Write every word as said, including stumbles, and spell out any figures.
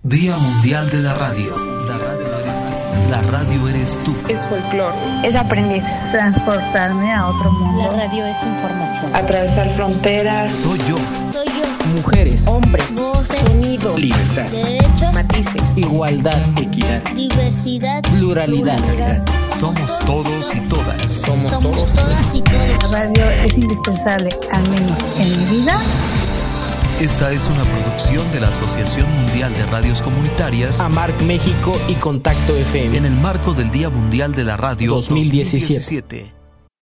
Día Mundial de la Radio. La radio eres tú. La radio eres tú. Es folclore. Es aprender. Transportarme a otro mundo. La radio es información. Atravesar fronteras. Soy yo. Soy yo. Mujeres. Hombres. Voces. Sonido. Libertad. Derechos. Matices. Igualdad. Equidad. Diversidad. Pluralidad. Pluralidad. Somos todos y todas. Somos, Somos todos. todas y todos. La radio es indispensable, al menos en mi vida. Esta es una producción de la Asociación Mundial de Radios Comunitarias, AMARC México y Contacto F M. en el marco del Día Mundial de la Radio dos mil diecisiete. dos mil diecisiete.